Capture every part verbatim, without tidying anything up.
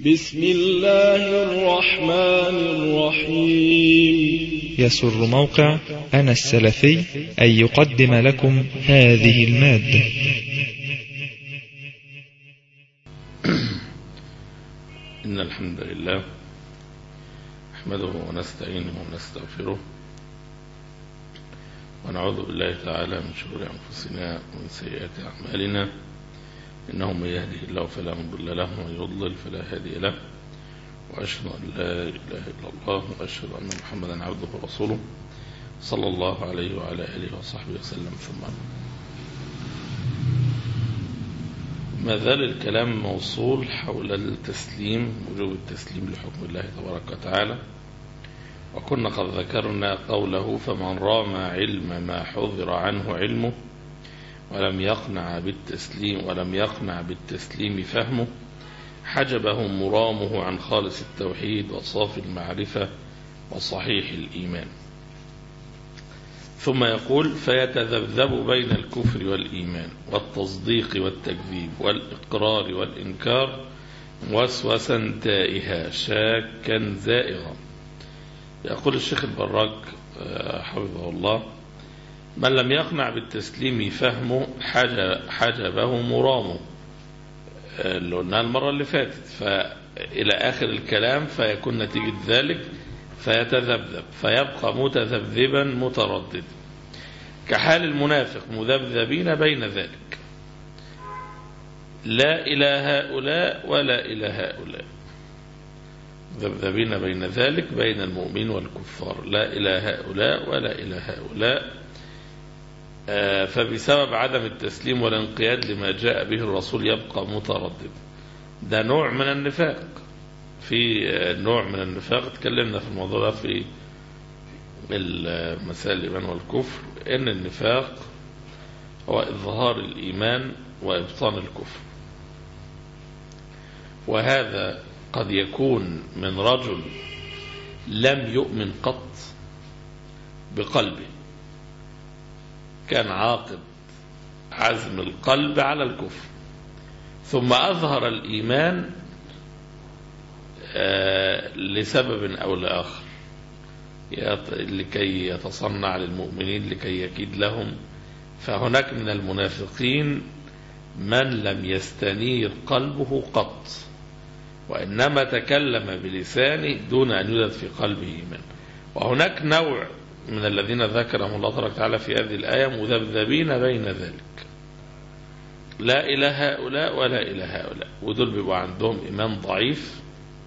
بسم الله الرحمن الرحيم. يسر موقع أنا السلفي أن يقدم لكم هذه المادة. إن الحمد لله نحمده ونستعينه ونستغفره ونعوذ بالله تعالى من شرور أنفسنا ومن سيئات أعمالنا، إنه من يهده الله فلا مضل له ومن يضلل فلا هادي له، وأشهد أن لا إله إلا الله وأشهد أن محمدا عبده ورسوله صلى الله عليه وعلى آله وصحبه وسلم. ثم ما زال الكلام موصول حول التسليم، وجوب التسليم لحكم الله تبارك وتعالى. وكنا قد ذكرنا قوله: فمن رام علم ما حذر عنه علمه ولم يقنع بالتسليم ولم يقنع بالتسليم فهمه حجبه مرامه عن خالص التوحيد وصافي المعرفة وصحيح الإيمان. ثم يقول: فيتذبذب بين الكفر والإيمان والتصديق والتكذيب والإقرار والإنكار وسوسا تائها شاكا زائغا. يقول الشيخ البراك حفظه الله: من لم يقنع بالتسليم فهمه حجبه مرامه، اللي قلناها المرة اللي فاتت، فإلى آخر الكلام فيكون نتيجة ذلك فيتذبذب فيبقى متذبذبا مترددا كحال المنافق مذبذبين بين ذلك، لا إلى هؤلاء ولا إلى هؤلاء، مذبذبين بين ذلك بين المؤمن والكفار، لا إلى هؤلاء ولا إلى هؤلاء. فبسبب عدم التسليم والانقياد لما جاء به الرسول يبقى متردد. ده نوع من النفاق. في نوع من النفاق تكلمنا في الموضوع ده في مسائل الإيمان والكفر، إن النفاق هو إظهار الإيمان وإبطان الكفر، وهذا قد يكون من رجل لم يؤمن قط بقلبه، كان عاقد عزم القلب على الكفر ثم أظهر الإيمان لسبب أو لآخر، لكي يتصنع للمؤمنين لكي يكيد لهم. فهناك من المنافقين من لم يستنير قلبه قط، وإنما تكلم بلسانه دون أن يوجد في قلبه إيمان. وهناك نوع من الذين ذكرهم الله تبارك وتعالى في هذه الآية مذبذبين بين ذلك، لا إلى هؤلاء ولا إلى هؤلاء، ودول بيبقوا عندهم إيمان ضعيف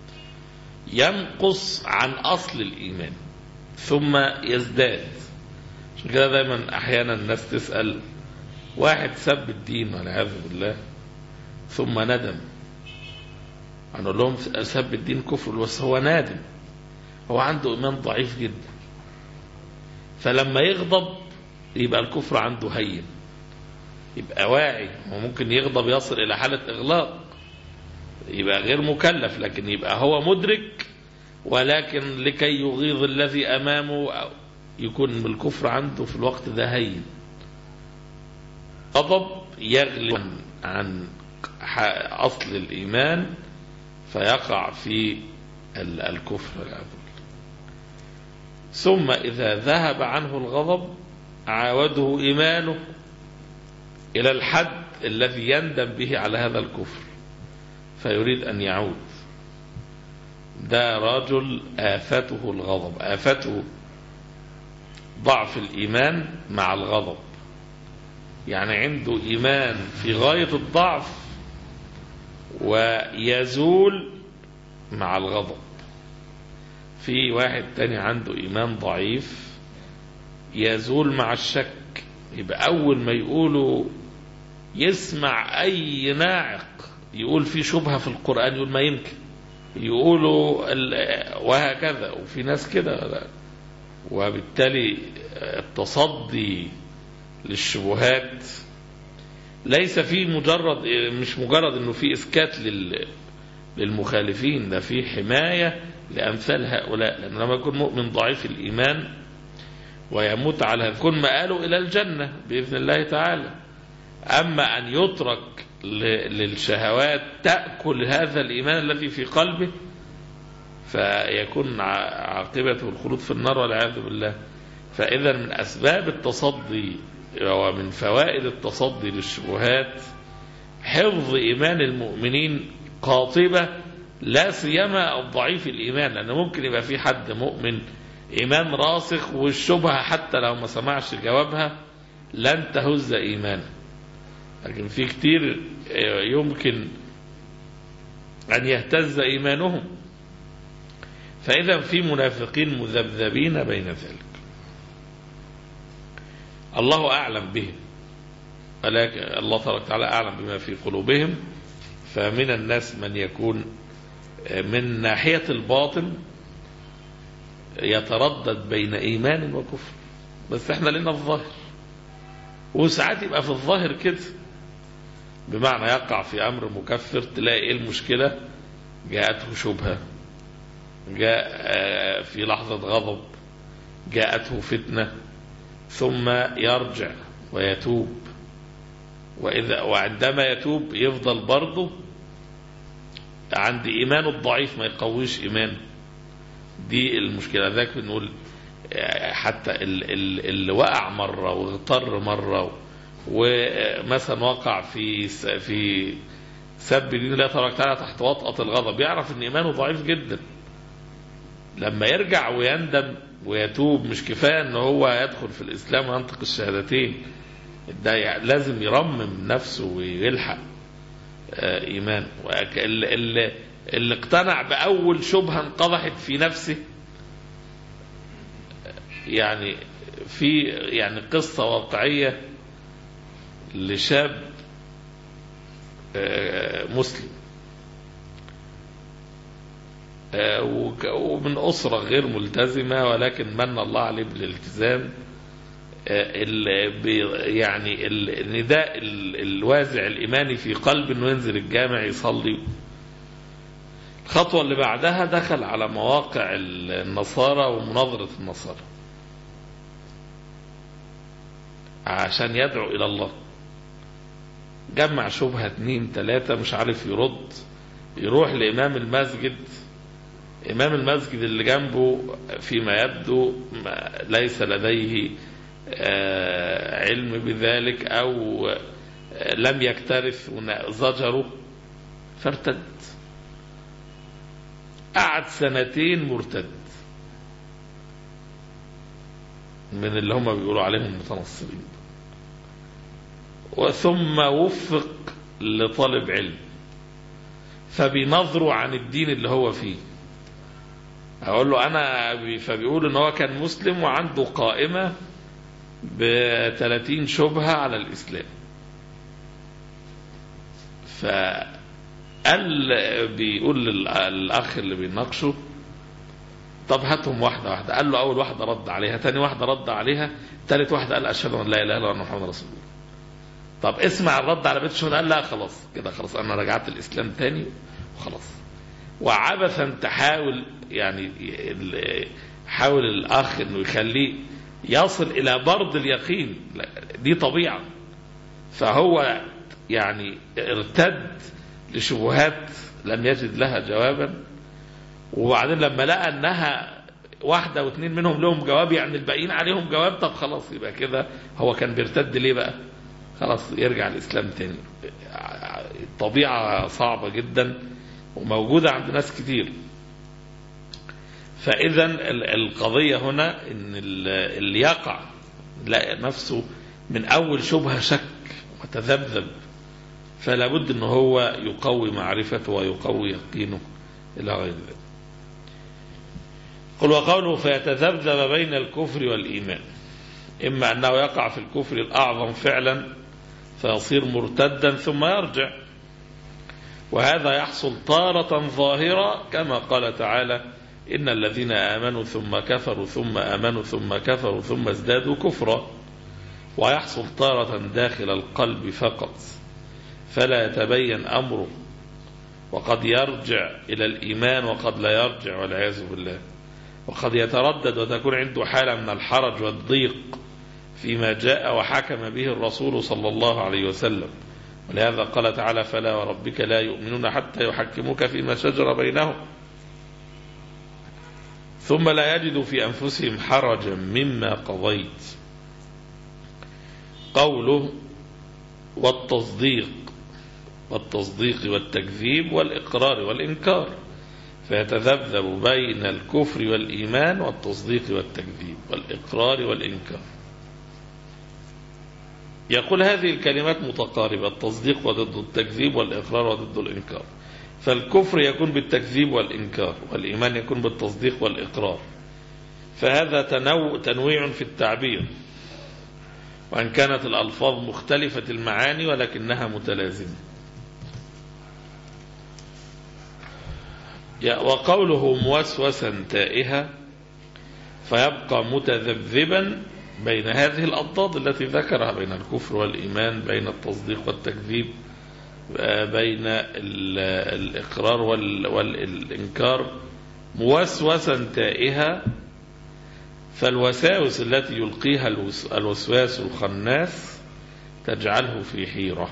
ينقص عن أصل الإيمان ثم يزداد. عشان كده دايما أحيانا الناس تسأل واحد سب الدين والعياذ بالله ثم ندم، هنقول لهم سب الدين كفر، بس هو نادم، هو عنده إيمان ضعيف جدا، فلما يغضب يبقى الكفر عنده هين، يبقى واعي، وممكن يغضب يصل إلى حالة إغلاق، يبقى غير مكلف، لكن يبقى هو مدرك، ولكن لكي يغيظ الذي أمامه يكون الكفر عنده في الوقت ده هين. غضب يغلب عن أصل الإيمان فيقع في الكفر. ثم إذا ذهب عنه الغضب عاوده إيمانه إلى الحد الذي يندم به على هذا الكفر فيريد أن يعود. ده رجل آفته الغضب، آفته ضعف الإيمان مع الغضب، يعني عنده إيمان في غاية الضعف ويزول مع الغضب. في واحد تاني عنده إيمان ضعيف يزول مع الشك، يبقى أول ما يقولوا يسمع أي ناعق يقول في شبهة في القرآن يقول ما يمكن، يقولوا وهكذا. وفي ناس كده، وبالتالي التصدي للشبهات ليس فيه مجرد مش مجرد انه في اسكات للمخالفين، ده في حماية لأمثال هؤلاء. لأن لما يكون مؤمن ضعيف الإيمان ويموت على يكون مآله إلى الجنة بإذن الله تعالى. أما أن يترك للشهوات تأكل هذا الإيمان الذي في قلبه، فيكون عاقبته الخلود في النار والعياذ بالله. فإذا من أسباب التصدي ومن فوائد التصدي للشبهات حفظ إيمان المؤمنين قاطبة، لا سيما الضعيف الإيمان، لأن ممكن يبقى في حد مؤمن إيمان راسخ والشبهة حتى لو ما سمعش جوابها لن تهز إيمانه، لكن في كتير يمكن أن يهتز إيمانهم. فإذا في منافقين مذبذبين بين ذلك، الله أعلم بهم، ولكن الله تبارك وتعالى أعلم بما في قلوبهم. فمن الناس من يكون من ناحية الباطن يتردد بين إيمان وكفر، بس احنا لنا الظاهر، وساعات يبقى في الظاهر كده، بمعنى يقع في أمر مكفر تلاقي إيه المشكلة؟ جاءته شبهة، جاء في لحظة غضب، جاءته فتنة، ثم يرجع ويتوب، وإذا وعندما يتوب يفضل برضه عند إيمانه الضعيف ما يقويش إيمانه. دي المشكلة. ذاك بنقول حتى اللي وقع مرة واغتر مرة ومثلا وقع في في سب دين الله تبارك وتعالى تحت وطأة الغضب، يعرف ان ايمانه ضعيف جدا. لما يرجع ويندم ويتوب مش كفايه ان هو يدخل في الاسلام وينطق الشهادتين، ده لازم يرمم نفسه ويلحق ايمان. اللي, اللي اقتنع باول شبهه انقضحت في نفسه، يعني في يعني قصه واقعيه لشاب مسلم ومن أسرة غير ملتزمة، ولكن من الله عليه بالالتزام. يعني النداء الوازع الإيماني في قلب أنه ينزل الجامع يصلي. الخطوة اللي بعدها دخل على مواقع النصارى ومناظرة النصارى عشان يدعو إلى الله. جمع شبهة اتنين تلاتة مش عارف يرد، يروح لإمام المسجد. إمام المسجد اللي جنبه فيما يبدو ليس لديه علم بذلك أو لم يكترث زجره، فارتد. قعد سنتين مرتد من اللي هم بيقولوا عليهم متنصرين، وثم وفق لطالب علم فبينظروا عن الدين اللي هو فيه. أقول له أنا فبيقول إن هو كان مسلم وعنده قائمة بثلاثين شبهة على الإسلام. فقال بيقول للأخ اللي بيناقشه طب هاتهم واحدة واحدة. قال له أول واحدة رد عليها، تاني واحدة رد عليها، تالت واحدة قال أشهد أن لا إله إلا الله محمد رسول الله. طب اسمع الرد على بيت الشهداء. قال لا خلاص كده، خلاص أنا رجعت الإسلام تاني وخلاص. وعبثا تحاول يعني حاول الأخ إنه يخليه يصل إلى برد اليقين، دي طبيعة. فهو يعني ارتد لشبهات لم يجد لها جوابا، وبعدين لما لقى أنها واحدة واثنين منهم لهم جواب يعني الباقيين عليهم جواب، طب خلاص يبقى كده هو كان بيرتد ليه بقى؟ خلاص يرجع الإسلام تاني. طبيعة صعبة جدا وموجودة عند ناس كتير. فإذا القضية هنا إن اللي يقع لقى نفسه من أول شبهة شك وتذبذب، فلا بد إن هو يقوي معرفته ويقوي يقينه إلى غير ذلك. قل وقوله فيتذبذب بين الكفر والإيمان، إما أنه يقع في الكفر الأعظم فعلا فيصير مرتدا ثم يرجع، وهذا يحصل طارة ظاهرة كما قال تعالى إن الذين آمنوا ثم كفروا ثم آمنوا ثم كفروا ثم ازدادوا كفرا، ويحصل طارة داخل القلب فقط فلا يتبين أمره، وقد يرجع إلى الإيمان وقد لا يرجع والعياذ بالله، وقد يتردد وتكون عنده حالة من الحرج والضيق فيما جاء وحكم به الرسول صلى الله عليه وسلم ولهذا قال تعالى فلا وربك لا يؤمنون حتى يحكموك فيما شجر بينهم ثم لا يجدوا في أنفسهم حرجا مما قضيت. قوله والتصديق والتصديق والتكذيب والإقرار والإنكار، فيتذبذب بين الكفر والإيمان والتصديق والتكذيب والإقرار والإنكار. يقول هذه الكلمات متقاربة، التصديق وضد التكذيب والإقرار وضد الإنكار، فالكفر يكون بالتكذيب والإنكار والإيمان يكون بالتصديق والإقرار، فهذا تنوع تنويع في التعبير، وأن كانت الألفاظ مختلفة المعاني ولكنها متلازمة. وقوله موسوسا تائها فيبقى متذبذبا بين هذه الأضداد التي ذكرها، بين الكفر والإيمان، بين التصديق والتكذيب، بين الإقرار والإنكار. موسوسا تائها، فالوساوس التي يلقيها الوسواس الخناس تجعله في حيرة،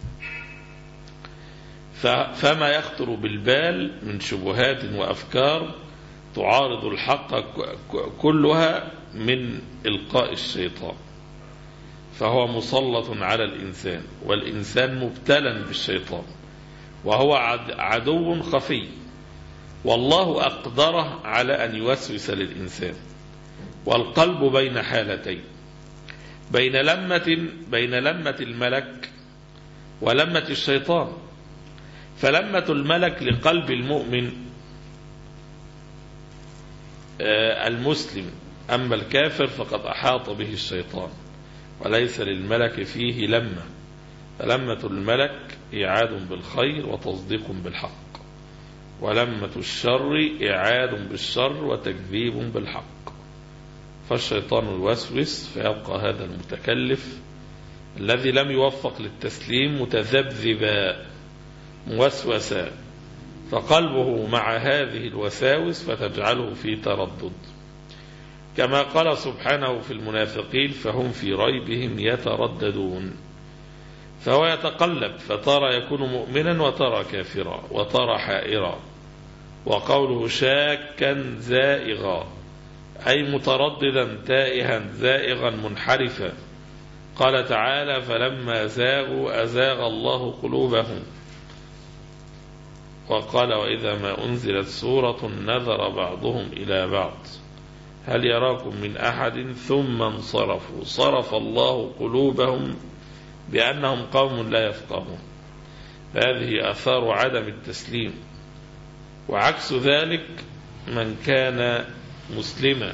فما يخطر بالبال من شبهات وأفكار تعارض الحق كلها من إلقاء الشيطان، فهو مسلط على الإنسان، والإنسان مبتلا بالشيطان وهو عدو خفي، والله أقدره على أن يوسوس للإنسان. والقلب بين حالتين، بين لمة بين لمة الملك ولمة الشيطان، فلمة الملك لقلب المؤمن المسلم، أما الكافر فقد أحاط به الشيطان وليس للملك فيه لمة، فلمة الملك إعاد بالخير وتصديق بالحق، ولمة الشر إعاد بالشر وتكذيب بالحق. فالشيطان يوسوس فيبقى هذا المتكلف الذي لم يوفق للتسليم متذبذبا موسوسا، فقلبه مع هذه الوساوس فتجعله في تردد، كما قال سبحانه في المنافقين فهم في ريبهم يترددون، فهو يتقلب، فترى يكون مؤمنا وترى كافرا وترى حائرا. وقوله شاكا زائغا أي مترددا تائها زائغا منحرفا. قال تعالى فلما زاغوا أزاغ الله قلوبهم. وقال وإذا ما أنزلت سورة نظر بعضهم إلى بعض هل يراكم من أحد ثم انصرفوا صرف الله قلوبهم بأنهم قوم لا يفقهون. هذه آثار عدم التسليم. وعكس ذلك من كان مسلما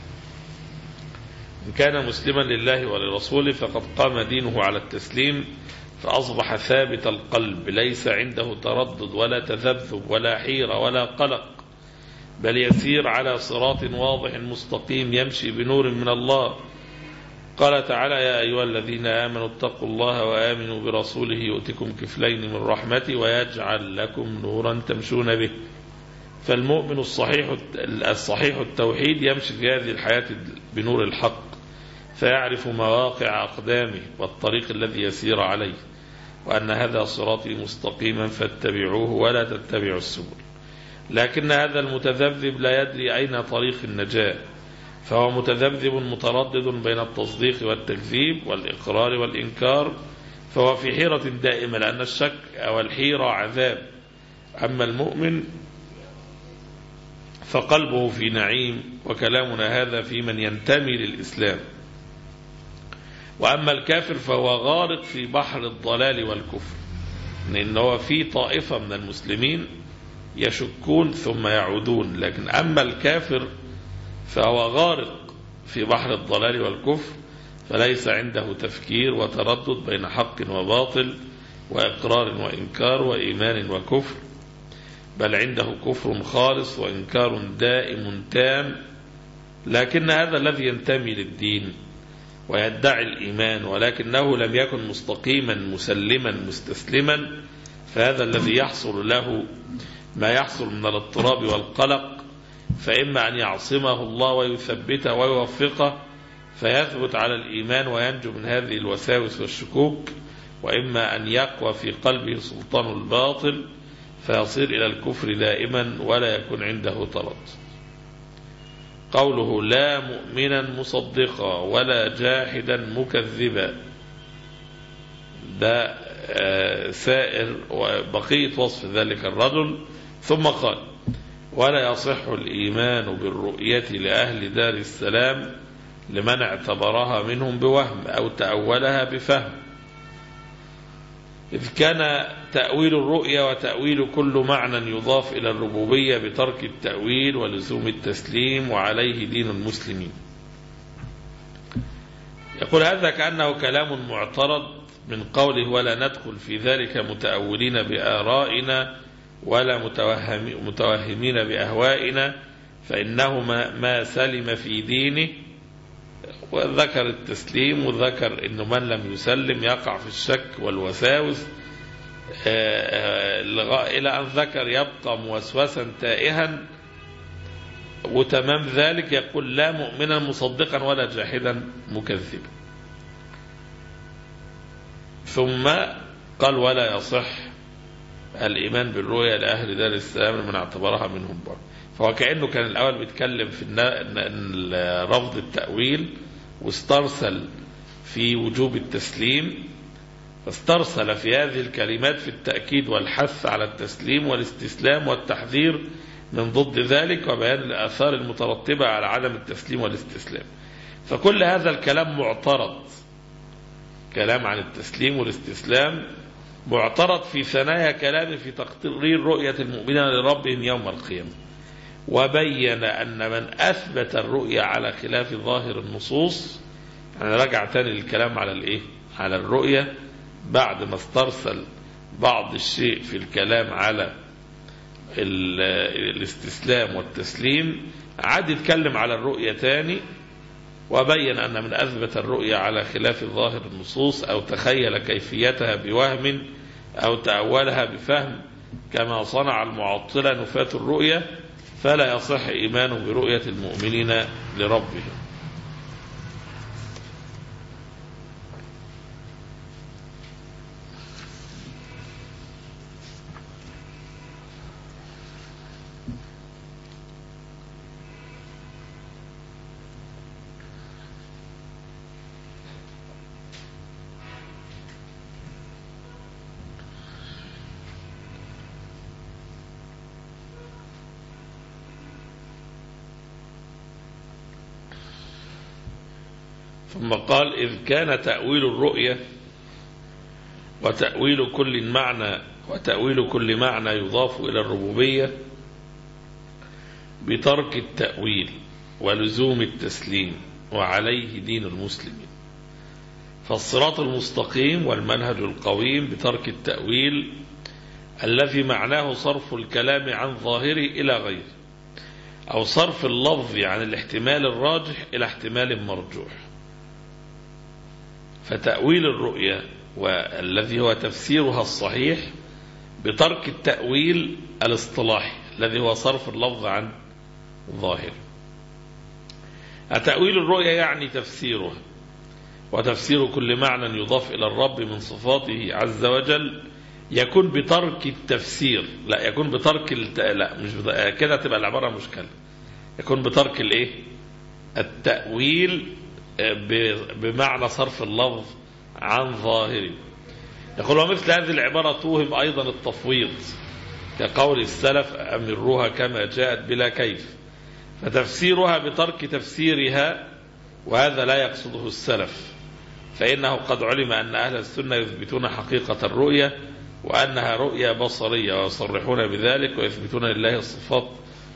من كان مسلما لله ولرسوله فقد قام دينه على التسليم، فأصبح ثابت القلب، ليس عنده تردد ولا تذبذب ولا حيرة ولا قلق، بل يسير على صراط واضح مستقيم يمشي بنور من الله. قال تعالى يا أيها الذين آمنوا اتقوا الله وآمنوا برسوله يؤتكم كفلين من رحمته ويجعل لكم نورا تمشون به. فالمؤمن الصحيح الصحيح التوحيد يمشي في هذه الحياة بنور الحق، فيعرف مواقع أقدامه والطريق الذي يسير عليه، وأن هذا صراطي مستقيما فاتبعوه ولا تتبعوا السبل. لكن هذا المتذبذب لا يدري أين طريق النجاة، فهو متذبذب متردد بين التصديق والتكذيب والإقرار والإنكار، فهو في حيرة دائمة، لأن الشك أو الحيرة عذاب. أما المؤمن فقلبه في نعيم، وكلامنا هذا في من ينتمي للإسلام. وأما الكافر فهو غارق في بحر الضلال والكفر، لأنه في طائفة من المسلمين يشكون ثم يعودون، لكن أما الكافر فهو غارق في بحر الضلال والكفر، فليس عنده تفكير وتردد بين حق وباطل وإقرار وإنكار وإيمان وكفر، بل عنده كفر خالص وإنكار دائم تام. لكن هذا الذي ينتمي للدين ويدعي الإيمان ولكنه لم يكن مستقيما مسلما مستسلما، فهذا الذي يحصل له ما يحصل من الاضطراب والقلق، فإما أن يعصمه الله ويثبته ويوفقه فيثبت على الإيمان وينجو من هذه الوساوس والشكوك، وإما أن يقوى في قلبه سلطان الباطل فيصير إلى الكفر دائما ولا يكون عنده تردد. قوله لا مؤمنا مصدقا ولا جاحدا مكذبا، ده سائر وبقية وصف ذلك الرجل. ثم قال ولا يصح الإيمان بالرؤية لأهل دار السلام لمن اعتبرها منهم بوهم أو تأولها بفهم، إذ كان تأويل الرؤيا وتأويل كل معنى يضاف إلى الربوبية بترك التأويل ولزوم التسليم وعليه دين المسلمين. يقول هذا كأنه كلام معترض من قوله ولا ندخل في ذلك متأولين بآرائنا ولا متوهمين بأهوائنا فإنه ما سلم في دينه، وذكر التسليم وذكر أنه من لم يسلم يقع في الشك والوساوس إلى أن ذكر يبقى موسوسا تائها. وتمام ذلك يقول لا مؤمنا مصدقا ولا جاحدا مكذبا. ثم قال ولا يصح الإيمان بالرؤيا لأهل دار السلام من اعتبرها منهم بر. فهو كأنه كان الأول بيتكلم في رفض التأويل واسترسل في وجوب التسليم، فاسترسل في هذه الكلمات في التأكيد والحث على التسليم والاستسلام والتحذير من ضد ذلك وبيان الآثار المترتبة على عدم التسليم والاستسلام. فكل هذا الكلام معترض، كلام عن التسليم والاستسلام معترض في ثنايا كلام في تقرير رؤية المؤمنين لربهم يوم القيامة، وبين أن من أثبت الرؤية على خلاف ظاهر النصوص، يعني رجع تاني للكلام على الإيه؟ على الرؤية بعد ما استرسل بعض الشيء في الكلام على الاستسلام والتسليم، عاد يتكلم على الرؤية تاني وبين أن من أثبت الرؤية على خلاف ظاهر النصوص أو تخيل كيفيتها بوهم أو تأولها بفهم كما صنع المعطلة نفاة الرؤية فلا يصح إيمانه برؤية المؤمنين لربهم. ثم قال إذ كان تأويل الرؤية وتأويل كل معنى وتأويل كل معنى يضاف إلى الربوبية بترك التأويل ولزوم التسليم وعليه دين المسلمين، فالصراط المستقيم والمنهج القويم بترك التأويل الذي معناه صرف الكلام عن ظاهره إلى غيره أو صرف اللفظ عن الاحتمال الراجح إلى احتمال مرجوح. فتأويل الرؤيا والذي هو تفسيرها الصحيح بترك التأويل الاصطلاحي الذي هو صرف اللفظ عن ظاهر. تأويل الرؤيا يعني تفسيرها، وتفسير كل معنى يضاف إلى الرب من صفاته عز وجل يكون بترك التفسير، لا يكون بترك الت... لا مش بت... كده تبقى العبارة مشكلة، يكون بترك الايه التأويل بمعنى صرف اللفظ عن ظاهره. يقول ومثل هذه العبارة توهم أيضا التفويض كقول السلف أمروها كما جاءت بلا كيف، فتفسيرها بترك تفسيرها، وهذا لا يقصده السلف، فإنه قد علم أن أهل السنة يثبتون حقيقة الرؤية وأنها رؤية بصرية ويصرحون بذلك ويثبتون لله الصفات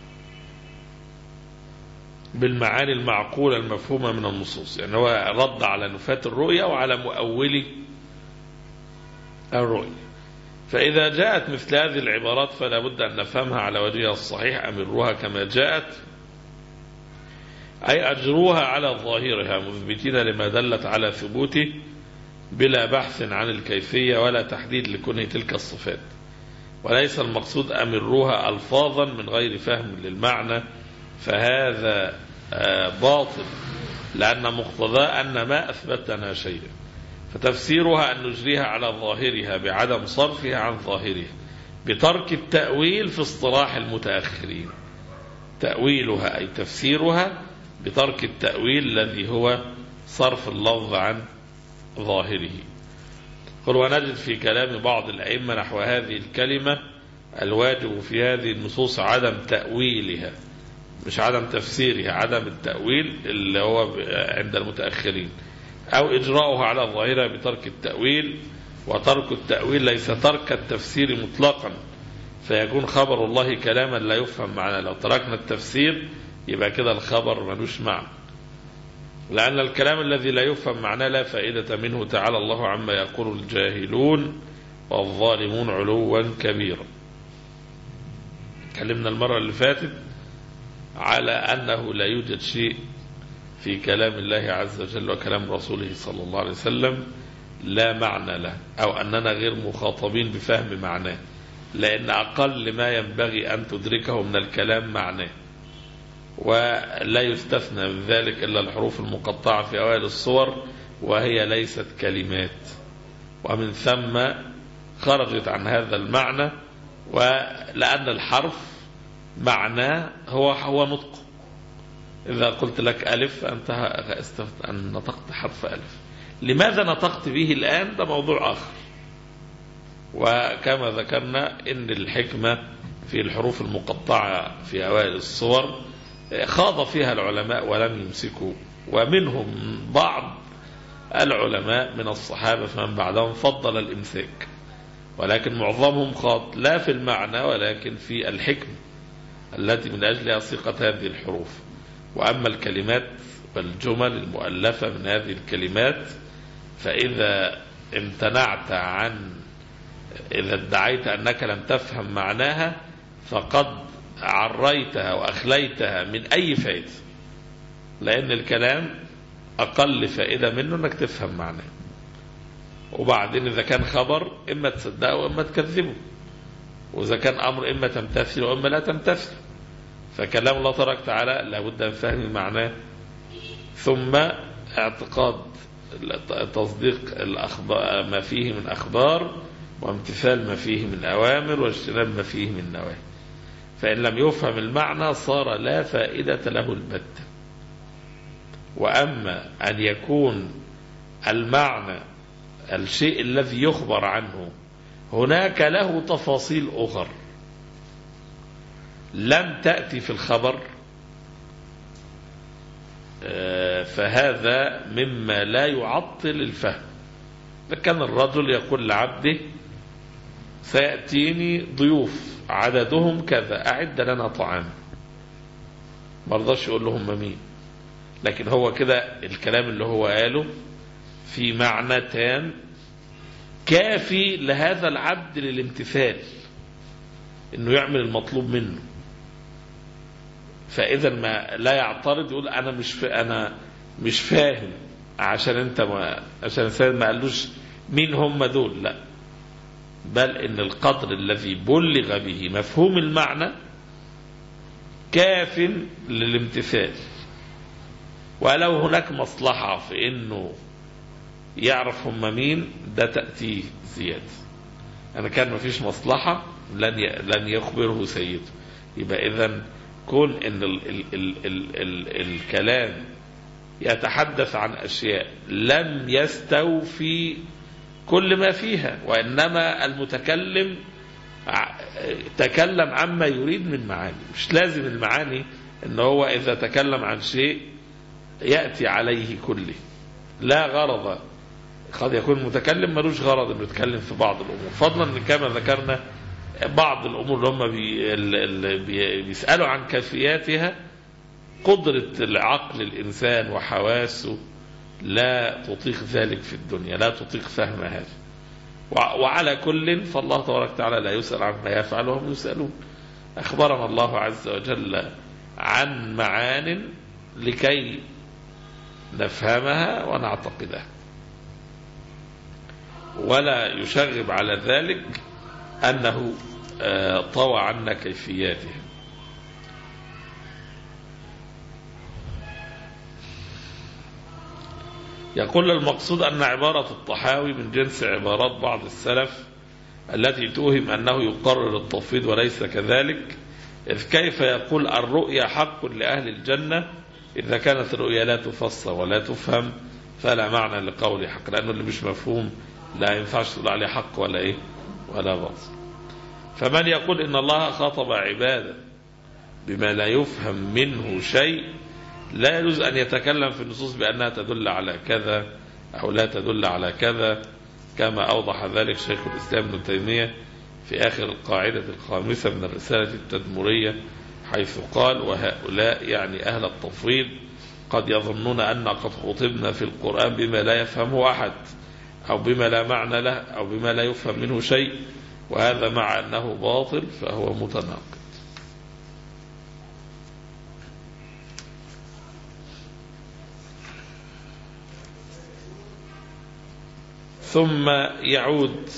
بالمعاني المعقولة المفهومة من النصوص. يعني هو رد على نفاة الرؤية وعلى مؤولي الرؤية. فإذا جاءت مثل هذه العبارات فلا بد أن نفهمها على وجهها الصحيح أمروها كما جاءت، أي أجروها على ظاهرها مثبتين لما دلت على ثبوته بلا بحث عن الكيفية ولا تحديد لكونه تلك الصفات، وليس المقصود أمروها ألفاظا من غير فهم للمعنى، فهذا باطل لأن مقتضاه أن ما أثبتنا شيئا فتفسيرها أن نجريها على ظاهرها بعدم صرفها عن ظاهرها بترك التأويل في اصطلاح المتأخرين. تأويلها أي تفسيرها بترك التأويل الذي هو صرف اللفظ عن ظاهره. قل ونجد في كلام بعض الأئمة نحو هذه الكلمة الواجب في هذه النصوص عدم تأويلها، مش عدم تفسيرها، عدم التأويل اللي هو عند المتأخرين، أو إجراؤها على ظاهرها بترك التأويل. وترك التأويل ليس ترك التفسير مطلقا، فيكون خبر الله كلاما لا يفهم معناه. لو تركنا التفسير يبقى كده الخبر ملوش معنى، لأن الكلام الذي لا يفهم معناه لا فائدة منه. تعالى الله عما يقول الجاهلون والظالمون علوا كبيرا. تكلمنا المرة اللي فاتت على أنه لا يوجد شيء في كلام الله عز وجل وكلام رسوله صلى الله عليه وسلم لا معنى له، أو أننا غير مخاطبين بفهم معناه، لأن أقل ما ينبغي أن تدركه من الكلام معناه، ولا يستثنى من ذلك إلا الحروف المقطعة في أوائل الصور، وهي ليست كلمات، ومن ثم خرجت عن هذا المعنى. ولأن الحرف معناه هو هو نطق. إذا قلت لك ألف أنت أن نطقت حرف ألف، لماذا نطقت به الآن ده موضوع آخر. وكما ذكرنا إن الحكمة في الحروف المقطعة في أوائل الصور خاض فيها العلماء ولم يمسكوا، ومنهم بعض العلماء من الصحابة فمن بعدهم فضل الإمساك، ولكن معظمهم خاض لا في المعنى ولكن في الحكمة التي من أجلها صيغت هذه الحروف. وأما الكلمات والجمل المؤلفة من هذه الكلمات فإذا امتنعت عن إذا ادعيت أنك لم تفهم معناها فقد عريتها وأخليتها من أي فائدة، لأن الكلام أقل فائدة منه أنك تفهم معناه. وبعدين إذا كان خبر إما تصدقه وإما تكذبه، وإذا كان أمر إما تمتثل وإما لا تمتثل. فكلام الله تبارك وتعالى لابد من فهم معناه، ثم اعتقاد تصديق الأخبار ما فيه من أخبار، وامتثال ما فيه من أوامر، واجتناب ما فيه من نواهي. فإن لم يفهم المعنى صار لا فائدة له البتة. وأما أن يكون المعنى الشيء الذي يخبر عنه هناك له تفاصيل أخرى لم تأتي في الخبر، فهذا مما لا يعطل الفهم. كان الرجل يقول لعبده سيأتيني ضيوف عددهم كذا أعد لنا طعام، ما رضاش يقول لهم مين، لكن هو كده الكلام اللي هو قاله في معنى تام كافي لهذا العبد للامتثال انه يعمل المطلوب منه. فاذا ما لا يعترض يقول انا مش فا انا مش فاهم عشان انت ما عشان الانسان ما قالوش مين هم دول، لا، بل ان القدر الذي بلغ به مفهوم المعنى كاف للامتثال. ولو هناك مصلحة في انه يعرف هم مين ده تأتيه زيادة. أنا كان ما فيش مصلحة لن لن يخبره سيده. يبقى إذن كون إن ال ال ال ال ال الكلام يتحدث عن أشياء لم يستوفي كل ما فيها، وإنما المتكلم تكلم عما يريد من معاني. مش لازم المعاني إن هو إذا تكلم عن شيء يأتي عليه كله، لا غرض. قد يكون المتكلم ملوش غرض انه يتكلم في بعض الامور، فضلا ان كما ذكرنا بعض الامور اللي هم بي بي بيسالوا عن كيفياتها قدره العقل الانسان وحواسه لا تطيق ذلك في الدنيا، لا تطيق فهم هذا. وعلى كل فالله تبارك وتعالى لا يسأل عما يفعل وهم يسألون. أخبرنا الله عز وجل عن معان لكي نفهمها ونعتقدها، ولا يشغب على ذلك أنه طوى عنا كيفياتها. يقول المقصود أن عبارة الطحاوي من جنس عبارات بعض السلف التي توهم أنه يقرر التفويض وليس كذلك، إذ كيف يقول الرؤيا حق لأهل الجنة إذا كانت الرؤيا لا تفسر ولا تفهم فلا معنى لقول حق، لأنه اللي مش مفهوم لا ينفعش تقول عليه حق ولا إيه ولا باطل. فمن يقول إن الله خاطب عباده بما لا يفهم منه شيء لا يجوز أن يتكلم في النصوص بأنها تدل على كذا أو لا تدل على كذا، كما أوضح ذلك شيخ الإسلام ابن تيمية في آخر القاعدة الخامسة من الرسالة التدمرية، حيث قال: وهؤلاء يعني أهل التفويض قد يظنون أن قد خطبنا في القرآن بما لا يفهمه أحد أو بما لا معنى له أو بما لا يفهم منه شيء، وهذا مع أنه باطل فهو متناقض. ثم يعود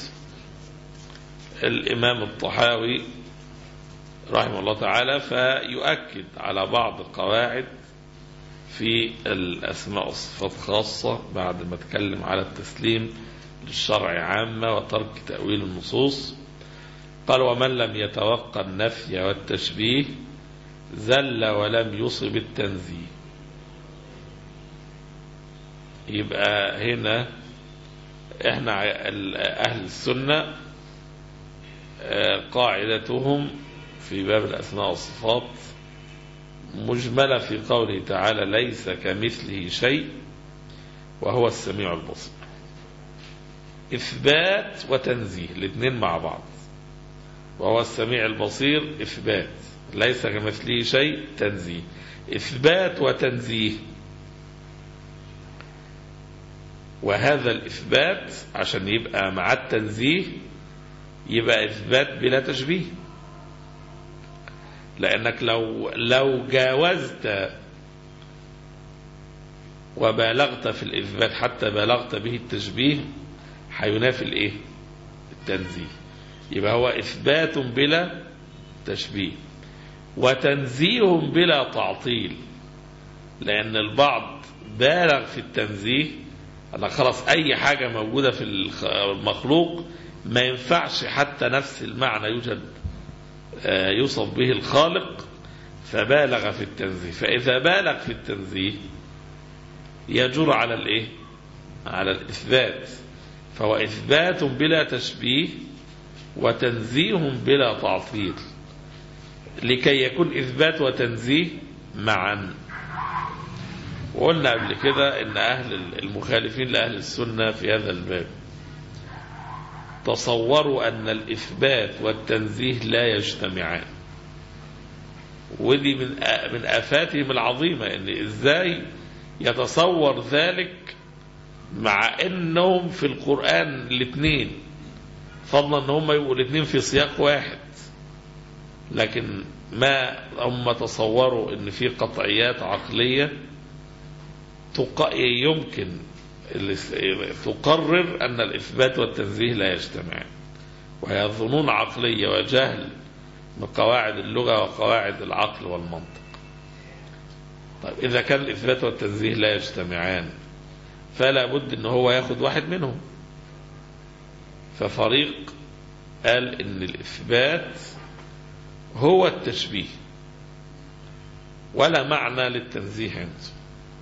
الإمام الطحاوي رحمه الله تعالى فيؤكد على بعض القواعد في الأسماء والصفات خاصة بعد ما تكلم على التسليم للشرع عامة وترك تأويل النصوص. قال: ومن لم يتوقع النفي والتشبيه زل ولم يصب التنزيه. يبقى هنا احنا أهل السنة قاعدتهم في باب الأسماء والصفات مجملة في قوله تعالى: ليس كمثله شيء وهو السميع البصير. إثبات وتنزيه الاثنين مع بعض، وهو السميع البصير إثبات، ليس كمثله شيء تنزيه، إثبات وتنزيه. وهذا الإثبات عشان يبقى مع التنزيه يبقى إثبات بلا تشبيه، لأنك لو لو جاوزت وبالغت في الإثبات حتى بالغت به التشبيه هينافي الإيه؟ التنزيه. يبقى هو إثبات بلا تشبيه وتنزيه بلا تعطيل، لأن البعض بالغ في التنزيه، أنا خلاص أي حاجة موجودة في المخلوق ما ينفعش حتى نفس المعنى يوجد يوصف به الخالق، فبالغ في التنزيه. فإذا بالغ في التنزيه يجر على الإيه؟ على الإثبات، فهو إثبات بلا تشبيه وتنزيه بلا تعطيل، لكي يكون إثبات وتنزيه معا. وقلنا قبل كده إن أهل المخالفين لأهل السنة في هذا الباب تصوروا أن الإثبات والتنزيه لا يجتمعان، ودي من من آفاتهم العظيمة، إن إزاي يتصور ذلك مع أنهم في القرآن الاثنين، فضلا أن هم يبقوا الاثنين في سياق واحد، لكن ما هم تصوروا أن في قطعيات عقلية يمكن تقرر أن الإثبات والتنزيه لا يجتمعان، وهي ظنون عقلية وجهل من قواعد اللغة وقواعد العقل والمنطق. طيب إذا كان الإثبات والتنزيه لا يجتمعان فلا بد أنه هو ياخد واحد منهم. ففريق قال إن الإثبات هو التشبيه ولا معنى للتنزيه عنده،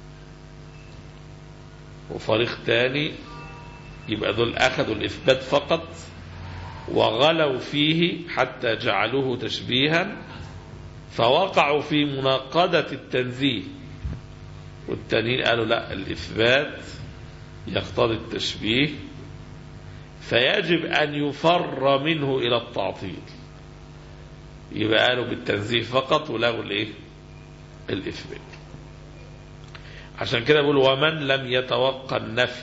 وفريق تاني يبقى دول أخذوا الإثبات فقط وغلوا فيه حتى جعلوه تشبيها فوقعوا في مناقضة التنزيه، والتانيين قالوا لا، الإثبات يقتضي التشبيه فيجب أن يفر منه إلى التعطيل، يبقى قالوا بالتنزيه فقط ولغوا الإيه؟ الإثبات. عشان كده بقول ومن لم يتوقع النفي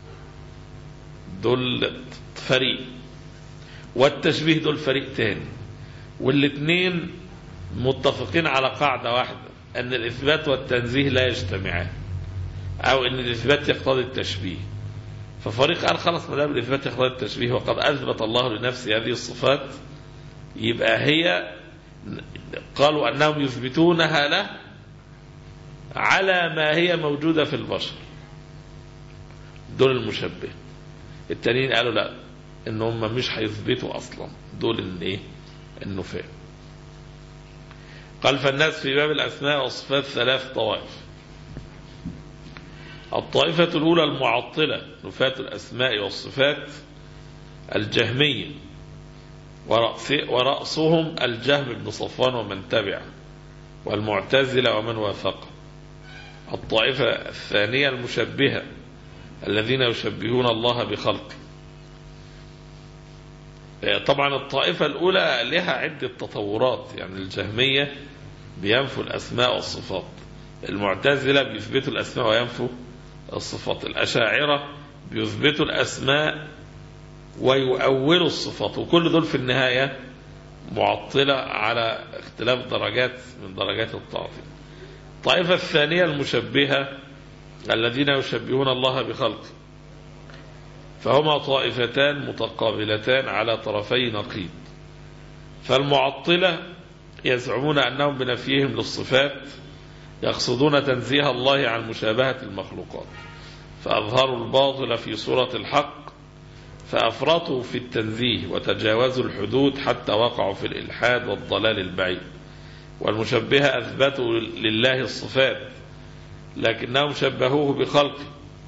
دول فريق، والتشبيه دول فريق تاني، والاثنين متفقين على قاعدة واحدة، أن الإثبات والتنزيه لا يجتمعان، أو أن الإثبات يقتضي التشبيه. ففريق قال خلاص ما دام الإثبات يقتضي التشبيه وقد أثبت الله لنفسه هذه الصفات يبقى هي، قالوا أنهم يثبتونها له على ما هي موجودة في البشر، دول المشبه. التانيين قالوا لا، ان هم مش هيثبتوا اصلا، دول ان ايه النفاة. قال فالناس في باب الاسماء والصفات ثلاث طوائف. الطائفة الاولى المعطلة نفاة الاسماء والصفات الجهمية، ورأسهم الجهم بن صفوان ومن تبعه والمعتزلة ومن وافقه. الطائفة الثانية المشبهة الذين يشبهون الله بخلقه. طبعا الطائفة الأولى لها عدة تطورات، يعني الجهمية بينفوا الأسماء والصفات، المعتزلة بيثبتوا الأسماء وينفوا الصفات، الأشاعرة بيثبتوا الأسماء ويؤولوا الصفات، وكل دول في النهاية معطلة على اختلاف درجات من درجات التعطيل. الطائفة الثانية المشبهة الذين يشبهون الله بخلقه، فهما طائفتان متقابلتان على طرفي نقيض. فالمعطلة يزعمون أنهم بنفيهم للصفات يقصدون تنزيه الله عن مشابهة المخلوقات، فأظهروا الباطل في صورة الحق، فأفرطوا في التنزيه وتجاوزوا الحدود حتى وقعوا في الإلحاد والضلال البعيد. والمشبهة أثبتوا لله الصفات لكنهم شبهوه بخلقه،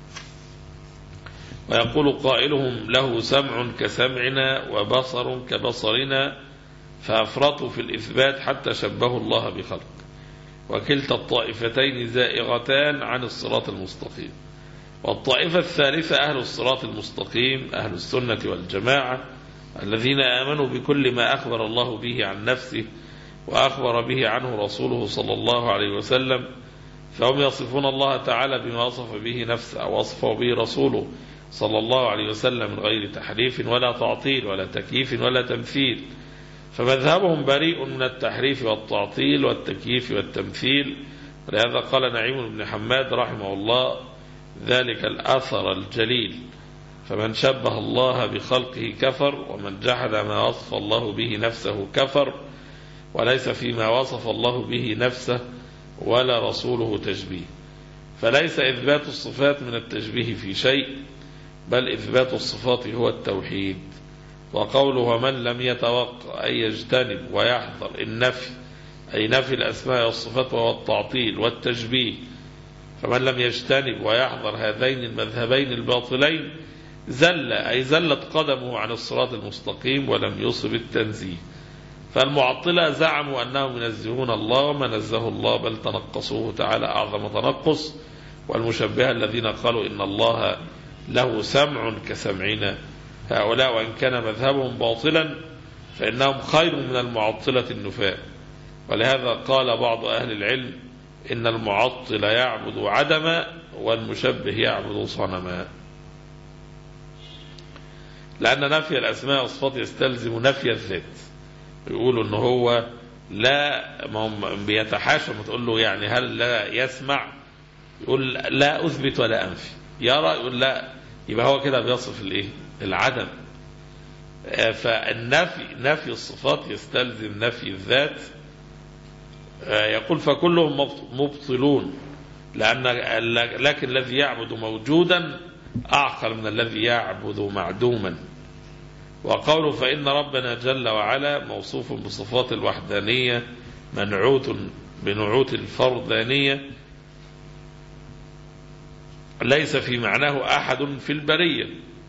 ويقول قائلهم له سمع كسمعنا وبصر كبصرنا، فأفرطوا في الإثبات حتى شبهوا الله بخلقه. وكلتا الطائفتين زائغتان عن الصراط المستقيم. والطائفة الثالثة أهل الصراط المستقيم أهل السنة والجماعة الذين آمنوا بكل ما أخبر الله به عن نفسه وأخبر به عنه رسوله صلى الله عليه وسلم، فهم يصفون الله تعالى بما وصف به نفسه أو وصفه به رسوله صلى الله عليه وسلم من غير تحريف ولا تعطيل ولا تكييف ولا تمثيل. فمذهبهم بريء من التحريف والتعطيل والتكييف والتمثيل. ولهذا قال نعيم بن حماد رحمه الله ذلك الأثر الجليل: فمن شبه الله بخلقه كفر، ومن جحد ما وصف الله به نفسه كفر، وليس فيما وصف الله به نفسه ولا رسوله تشبيه. فليس إثبات الصفات من التشبيه في شيء، بل إثبات الصفات هو التوحيد. وقوله ومن لم يتوقع أن يجتنب ويحذر النفي، أي نفي الأسماء والصفات وهو التعطيل والتشبيه، فمن لم يجتنب ويحذر هذين المذهبين الباطلين زل، أي زلت قدمه عن الصراط المستقيم ولم يصب التنزيه. فالمعطلة زعموا أنهم ينزهون الله وما نزه الله، بل تنقصوه تعالى أعظم تنقص. والمشبهة الذين قالوا إن الله له سمع كسمعنا، هؤلاء وإن كان مذهبهم باطلا فإنهم خير من المعطلة النفاة. ولهذا قال بعض أهل العلم إن المعطل يعبد عدما والمشبه يعبد صنما، لأن نفي الأسماء والصفات يستلزم نفي الذات. يقولوا إن هو لا، ما هم بيتحاشى، ما تقول له يعني هل لا يسمع، يقول لا أثبت ولا أنفي. يرى، يقول لا، يبقى هو كده بيصف الإيه؟ العدم. فالنفي نفي الصفات يستلزم نفي الذات. يقول فكلهم مبطلون، لأن لكن الذي يعبد موجودا أعقل من الذي يعبد معدوما. وقوله فإن ربنا جل وعلا موصوف بصفات الوحدانية منعوت بنعوت الفردانية، ليس في معناه أحد في البرية.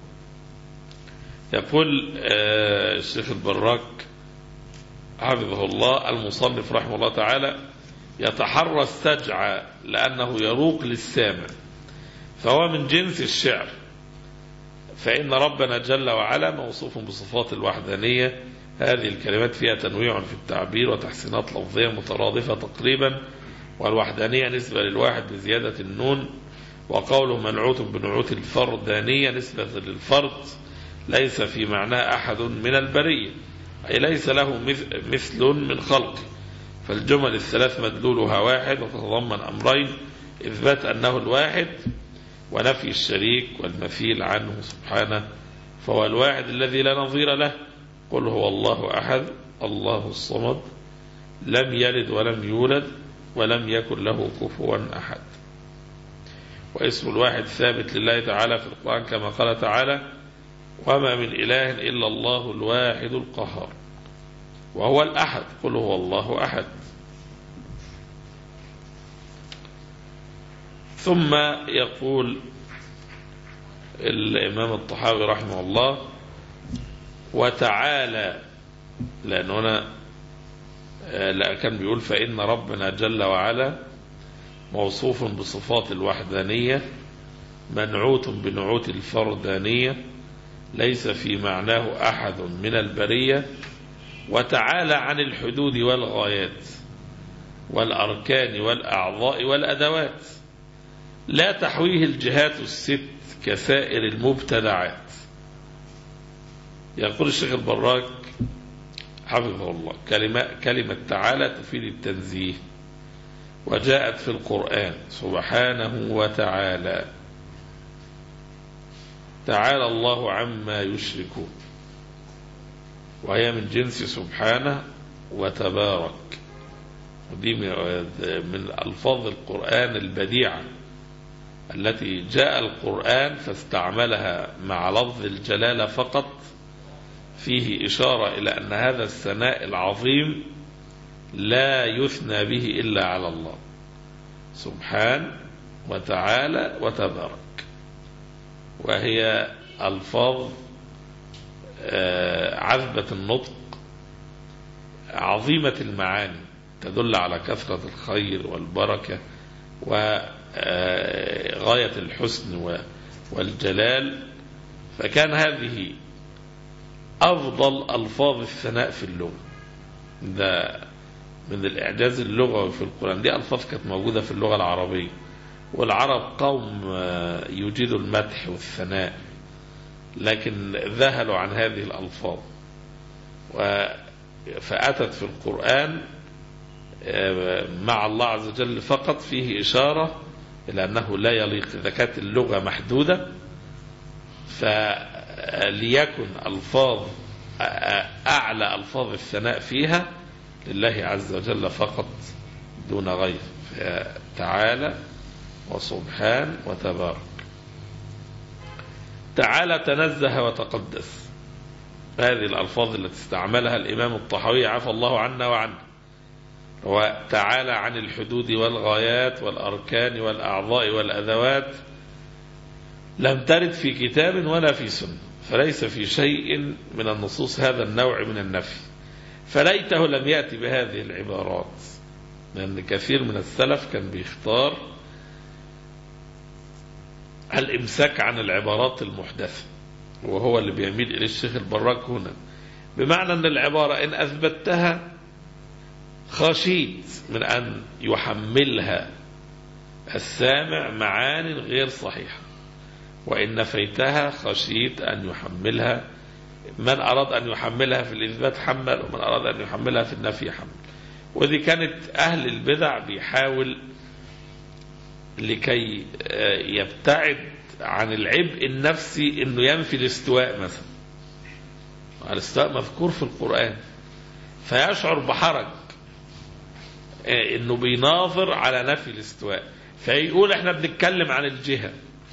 يقول الشيخ البراك حفظه الله المصنف رحمه الله تعالى يتحرى السجع لأنه يروق للسامع، فهو من جنس الشعر. فإن ربنا جل وعلا موصوف بصفات الوحدانية، هذه الكلمات فيها تنويع في التعبير وتحسينات لفظية مترادفة تقريبا، والوحدانية نسبة للواحد بزيادة النون. وقوله منعوت بنعوت الفردانية نسبة للفرد، ليس في معناه أحد من البرية، أي ليس له مثل من خلقه. فالجمل الثلاث مدلولها واحد، وتتضمن أمرين: إثبات أنه الواحد، ونفي الشريك والمثيل عنه سبحانه، فهو الواحد الذي لا نظير له. قل هو الله أحد الله الصمد لم يلد ولم يولد ولم يكن له كفوا أحد. واسم الواحد ثابت لله تعالى في القرآن كما قال تعالى وما من إله إلا الله الواحد القهار، وهو الأحد، قل هو الله أحد. ثم يقول الإمام الطحاوي رحمه الله وتعالى، لأن هنا لا كان بيقول فإن ربنا جل وعلا موصوف بصفات الوحدانية منعوت بنعوت الفردانية ليس في معناه أحد من البرية، وتعالى عن الحدود والغايات والأركان والأعضاء والأدوات لا تحويه الجهات الست كسائر المبتدعات. يقول الشيخ البراك حفظه الله كلمة, كلمة تعالى تفيد التنزيه، وجاءت في القرآن سبحانه وتعالى، تعالى الله عما يشركون، وهي من جنس سبحانه وتبارك، ودي من ألفاظ القرآن البديعة التي جاء القرآن فاستعملها مع لفظ الجلالة فقط، فيه إشارة إلى أن هذا الثناء العظيم لا يثنى به إلا على الله سبحان وتعالى وتبارك، وهي ألفاظ عذبة النطق عظيمة المعاني تدل على كثرة الخير والبركة وغاية الحسن والجلال، فكان هذه أفضل ألفاظ الثناء في اللغة. ده من الإعجاز اللغوي في القرآن، دي ألفاظ كانت موجودة في اللغة العربية، والعرب قوم يجيدوا المدح والثناء، لكن ذهلوا عن هذه الألفاظ، فأتت في القرآن مع الله عز وجل فقط، فيه إشارة إلى أنه لا يليق إذا كانت اللغة محدودة، فليكن ألفاظ أعلى ألفاظ الثناء فيها لله عز وجل فقط دون غير، تعالى وسبحان وتبارك. تعالى تنزه وتقدس، هذه الألفاظ التي استعملها الإمام الطحاوي عفى الله عنا وعنه، وتعالى عن الحدود والغايات والأركان والأعضاء والأدوات لم ترد في كتاب ولا في سنة، فليس في شيء من النصوص هذا النوع من النفي، فليته لم يأتي بهذه العبارات، لأن كثير من السلف كان بيختار الإمساك عن العبارات المحدثة، وهو اللي بيميل إلى الشيخ البراك هنا، بمعنى أن العبارة إن أثبتها خشيت من أن يحملها السامع معاني غير صحيحة، وإن نفيتها خشيت أن يحملها من أراد أن يحملها في الإثبات حمل، ومن أراد أن يحملها في النفي حمل. وذي كانت أهل البدع بيحاول لكي يبتعد عن العبء النفسي إنه ينفي الاستواء مثلا، الاستواء مذكور في القرآن، فيشعر بحرج إنه بيناظر على نفي الاستواء، فيقول إحنا بنتكلم عن الجهة،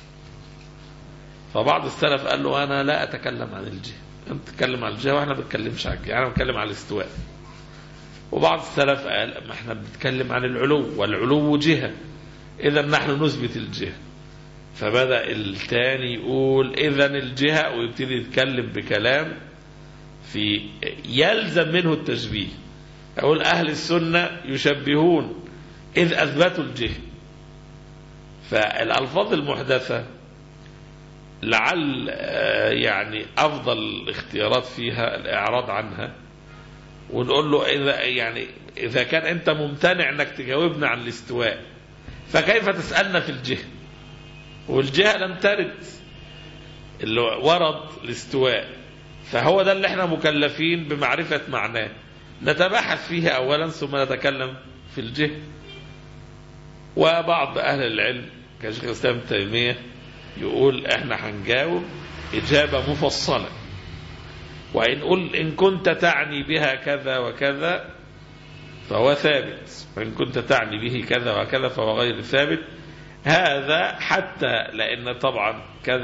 فبعض السلف قال له أنا لا أتكلم عن الجهة، أنت تتكلم عن الجهة وإحنا بنتكلمش عن الجهة، أنا بتكلم عن الاستواء. وبعض السلف قال ما إحنا بنتكلم عن العلو، والعلو جهة، إذا نحن نثبت الجهة. فبدأ الثاني يقول إذا الجهة، ويبتدي يتكلم بكلام في يلزم منه التشبيه. أقول أهل السنة يشبهون إذ أثبتوا الجهة، فالألفاظ المحدثة لعل يعني أفضل الاختيارات فيها الإعراض عنها، ونقول له إذا يعني إذا كان أنت ممتنع أنك تجاوبنا عن الاستواء، فكيف تسألنا في الجهة؟ والجهة لم ترد، اللي ورد الاستواء، فهو ده اللي احنا مكلفين بمعرفة معناه، نتبحث فيه أولا ثم نتكلم في الجهة. وبعض أهل العلم كشيخ الإسلام ابن تيمية يقول احنا هنجاوب إجابة مفصلة، وإن قل إن كنت تعني بها كذا وكذا فهو ثابت، وإن كنت تعني به كذا وكذا فهو غير ثابت. هذا حتى لأن طبعا كان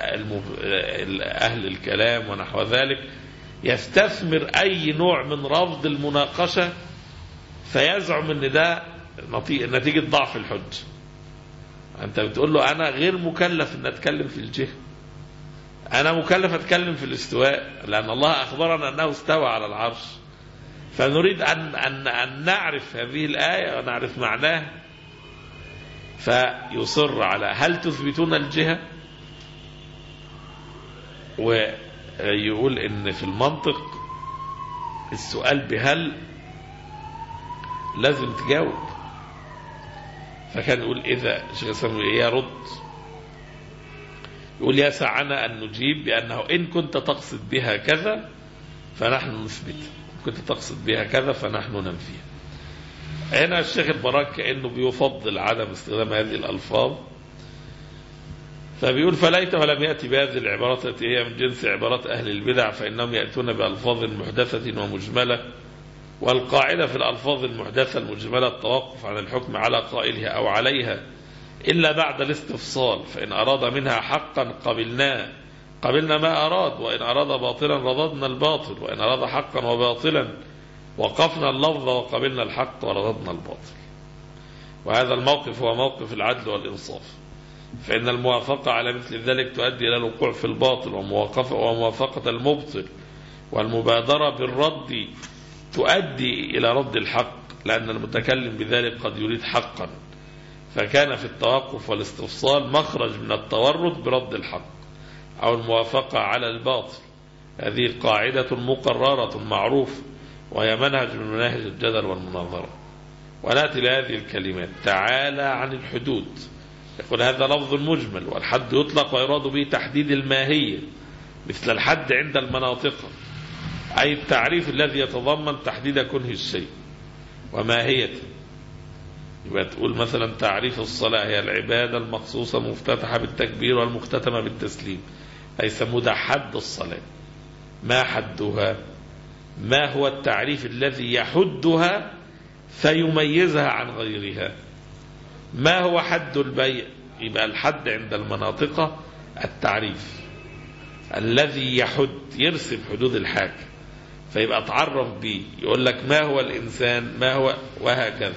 أهل الكلام ونحو ذلك يستثمر أي نوع من رفض المناقشة فيزعم أن ده نتيجة ضعف الحج. أنت بتقول له أنا غير مكلف أن أتكلم في الجهة، أنا مكلف أتكلم في الاستواء لأن الله أخبرنا أنه استوى على العرش، فنريد أن, أن, أن نعرف هذه الآية ونعرف معناها. فيصر على هل تثبتون الجهة، ويقول إن في المنطق السؤال بهل لازم تجاوب. فكان يقول إذا شيخ الإسلام يرد يقول يسعنا أن نجيب بأنه إن كنت تقصد بها كذا فنحن نثبت، إن كنت تقصد بها كذا فنحن ننفيها. هنا الشيخ البراك كأنه بيفضل عدم استخدام هذه الألفاظ، فبيقول فليته لم يأتي بهذه العبارات التي هي من جنس عبارات أهل البدع، فإنهم يأتون بألفاظ محدثة ومجملة، والقاعدة في الألفاظ المحدثة المجملة التوقف عن الحكم على قائلها أو عليها إلا بعد الاستفصال، فإن أراد منها حقا قبلناه قبلنا ما أراد، وإن أراد باطلا رددنا الباطل، وإن أراد حقا وباطلا وقفنا اللفظ وقبلنا الحق ورددنا الباطل. وهذا الموقف هو موقف العدل والإنصاف، فإن الموافقة على مثل ذلك تؤدي إلى الوقوع في الباطل، وموافقة المبطل والمبادرة بالرد تؤدي إلى رد الحق، لأن المتكلم بذلك قد يريد حقا، فكان في التوقف والاستفصال مخرج من التورط برد الحق أو الموافقة على الباطل. هذه قاعدة مقررة معروفة، وهي منهج من مناهج الجدل والمناظرة. ونأتي لهذه الكلمات تعالى عن الحدود. يقول هذا لفظ مجمل، والحد يطلق ويراد به تحديد الماهية، مثل الحد عند المناطق، أي التعريف الذي يتضمن تحديد كنه الشيء وماهيته. يبقى تقول مثلا تعريف الصلاة هي العبادة المخصوصة مفتتحة بالتكبير والمختتمة بالتسليم، فيسموه ده حد الصلاة. ما حدها؟ ما هو التعريف الذي يحدها فيميزها عن غيرها؟ ما هو حد البيع؟ يبقى الحد عند المناطق التعريف الذي يحد، يرسم حدود الحاكم، فيبقى تعرف به، يقول لك ما هو الإنسان، ما هو، وهكذا.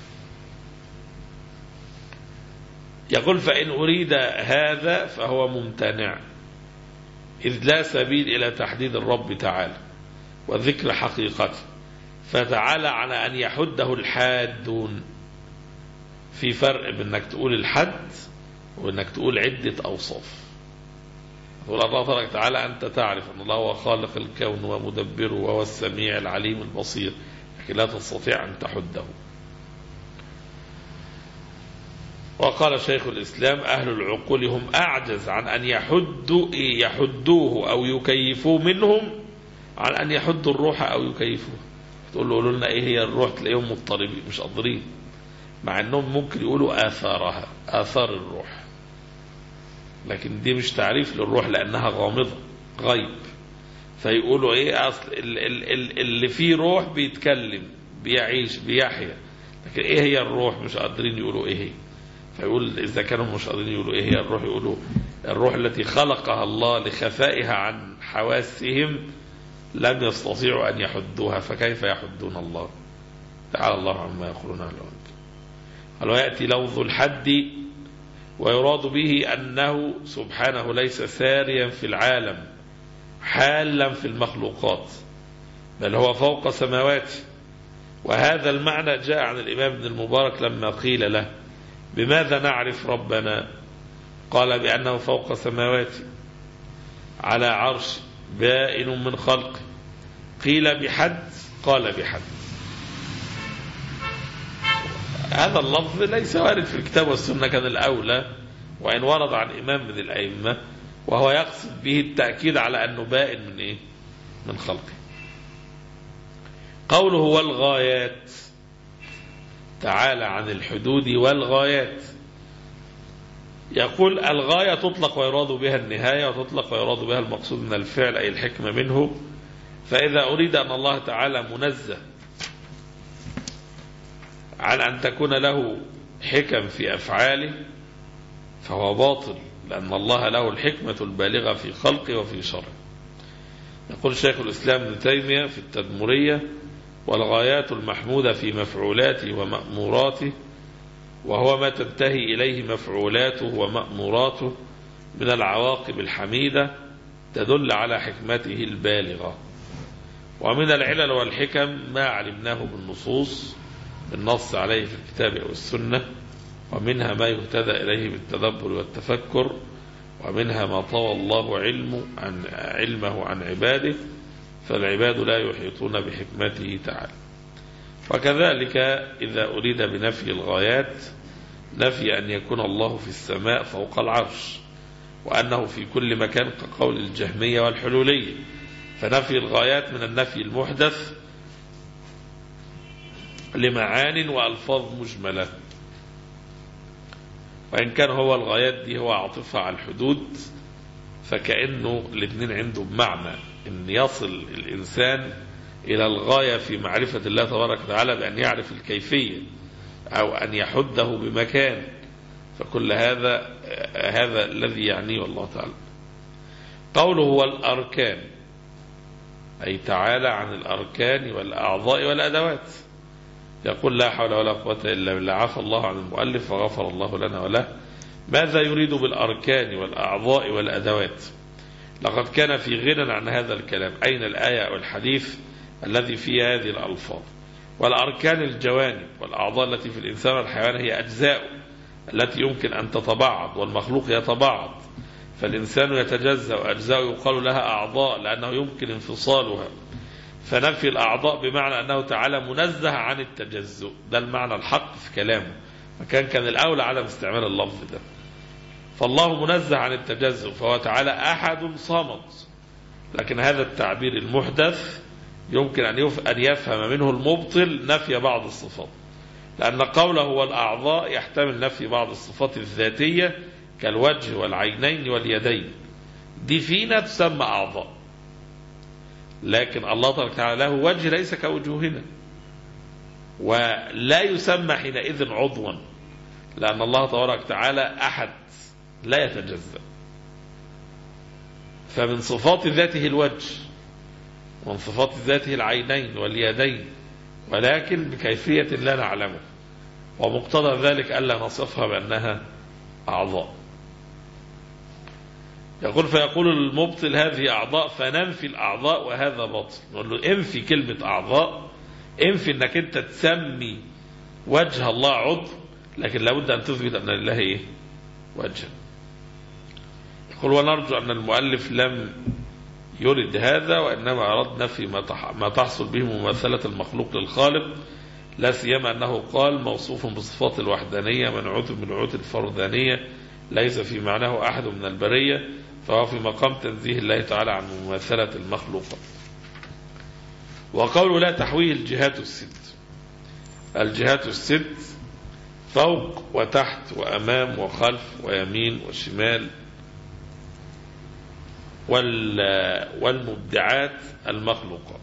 يقول فإن أريد هذا فهو ممتنع، إذ لا سبيل إلى تحديد الرب تعالى وذكر حقيقته، فتعالى على أن يحده الحادون. في فرق بين أنك تقول الحد وأنك تقول عدة أوصاف. يقول الله تبارك تعالى أنت تعرف أن الله هو خالق الكون ومدبره وهو السميع العليم البصير، لكن لا تستطيع أن تحده. وقال شيخ الإسلام أهل العقول هم أعجز عن أن يحدوا يحدوه أو يكيفوه منهم عن أن يحدوا الروح أو يكيفوه. تقول له قولوا لنا إيه هي الروح، تلاقيهم مضطربين مش قادرين، مع أنهم ممكن يقولوا آثارها، آثار الروح، لكن دي مش تعريف للروح لأنها غامضة غيب. فيقولوا إيه أصل اللي فيه روح بيتكلم بيعيش بيحيا، لكن إيه هي الروح مش قادرين يقولوا إيه هي. فيقول إذا كانوا مش قادرين يقولوا إيه هي الروح، يقولوا الروح التي خلقها الله لخفائها عن حواسهم لم يستطيعوا أن يحدوها، فكيف يحدون الله؟ تعالى الله عما يقولون علوا. قال ويأتي لفظ الحد ويراد به أنه سبحانه ليس ساريا في العالم حالا في المخلوقات، بل هو فوق سماواته. وهذا المعنى جاء عن الإمام ابن المبارك لما قيل له بماذا نعرف ربنا؟ قال بأنه فوق سماواته على عرش بائن من خلقه. قيل بحد؟ قال بحد. هذا اللفظ ليس وارد في الكتاب والسنة، كان الأولى وإن ورد عن إمام من الأئمة، وهو يقصد به التأكيد على أنه بائن من إيه؟ من خلقه. قوله والغايات، تعالى عن الحدود والغايات. يقول الغاية تطلق ويراد بها النهاية، وتطلق ويراد بها المقصود من الفعل أي الحكمة منه. فإذا أريد أن الله تعالى منزه عن أن تكون له حكم في أفعاله فهو باطل، لأن الله له الحكمة البالغة في خلقه وفي شرعه. يقول شيخ الإسلام ابن تيمية في التدمرية: والغايات المحمودة في مفعولاته ومأموراته، وهو ما تنتهي إليه مفعولاته ومأموراته من العواقب الحميدة، تدل على حكمته البالغة. ومن العلل والحكم ما علمناه بالنصوص بالنص عليه في الكتاب أو السنة، ومنها ما يهتدى إليه بالتدبر والتفكر، ومنها ما طوى الله علمه عن علمه عن عباده، فالعباد لا يحيطون بحكمته تعالى. وكذلك إذا أريد بنفي الغايات نفي أن يكون الله في السماء فوق العرش، وأنه في كل مكان كقول الجهمية والحلولية، فنفي الغايات من النفي المحدث لمعان وألفاظ مجملة. وإن كان هو الغايات دي هو عاطفة على الحدود، فكأنه الاثنين عنده بمعنى أن يصل الإنسان إلى الغاية في معرفة الله تبارك وتعالى بأن يعرف الكيفية، أو أن يحده بمكان. فكل هذا هذا الذي يعنيه والله تعالى. قوله هو الأركان، أي تعالى عن الأركان والأعضاء والأدوات. يقول: لا حول ولا قوة إلا بالله، عفى الله عن المؤلف وغفر الله لنا وله. ماذا يريد بالأركان والأعضاء والأدوات؟ لقد كان في غنى عن هذا الكلام. أين الآية والحديث الذي فيه هذه الألفاظ؟ والأركان الجوانب، والأعضاء التي في الإنسان والحيوان هي أجزاء التي يمكن أن تتبعض، والمخلوق يتبعض. فالإنسان يتجزأ، وأجزاء يقال لها أعضاء لأنه يمكن انفصالها. فنفي الأعضاء بمعنى أنه تعالى منزه عن التجزؤ، ده المعنى الحق في كلامه، فكان كان الأولى عدم استعمال اللفظ ده. فالله منزه عن التجزؤ، فهو تعالى أحد صمد. لكن هذا التعبير المحدث يمكن أن يفهم منه المبطل نفي بعض الصفات، لأن قوله هو الأعضاء يحتمل نفي بعض الصفات الذاتية كالوجه والعينين واليدين، دي فينا تسمى أعضاء. لكن الله تبارك وتعالى له وجه ليس كوجوهنا، ولا يسمى حينئذ عضوا، لأن الله تبارك وتعالى أحد لا يتجزأ. فمن صفات ذاته الوجه، ومن صفات ذاته العينين واليدين، ولكن بكيفية لا نعلمه، ومقتضى ذلك ألا نصفها بأنها أعضاء. يقول: فيقول المبطل هذه أعضاء، فننفي الأعضاء، وهذا باطل. نقول له: انفي كلمة أعضاء، انفي أنك أنت تسمي وجه الله عضو، لكن لابد أن تثبت أن لله إيه؟ وجه. يقول: ونرجو أن المؤلف لم يرد هذا، وإنما أراد نفي ما تحصل به مماثلة المخلوق للخالق، لا سيما أنه قال: موصوف بصفات الوحدانية منعوت بالنعوت الفردانية، ليس في معناه أحد من البرية، فهو في مقام تنزيه الله تعالى عن مماثلة المخلوقات. وقوله: لا تحويه الجهات الست. الجهات الست فوق وتحت وأمام وخلف ويمين وشمال، والمبدعات المخلوقات.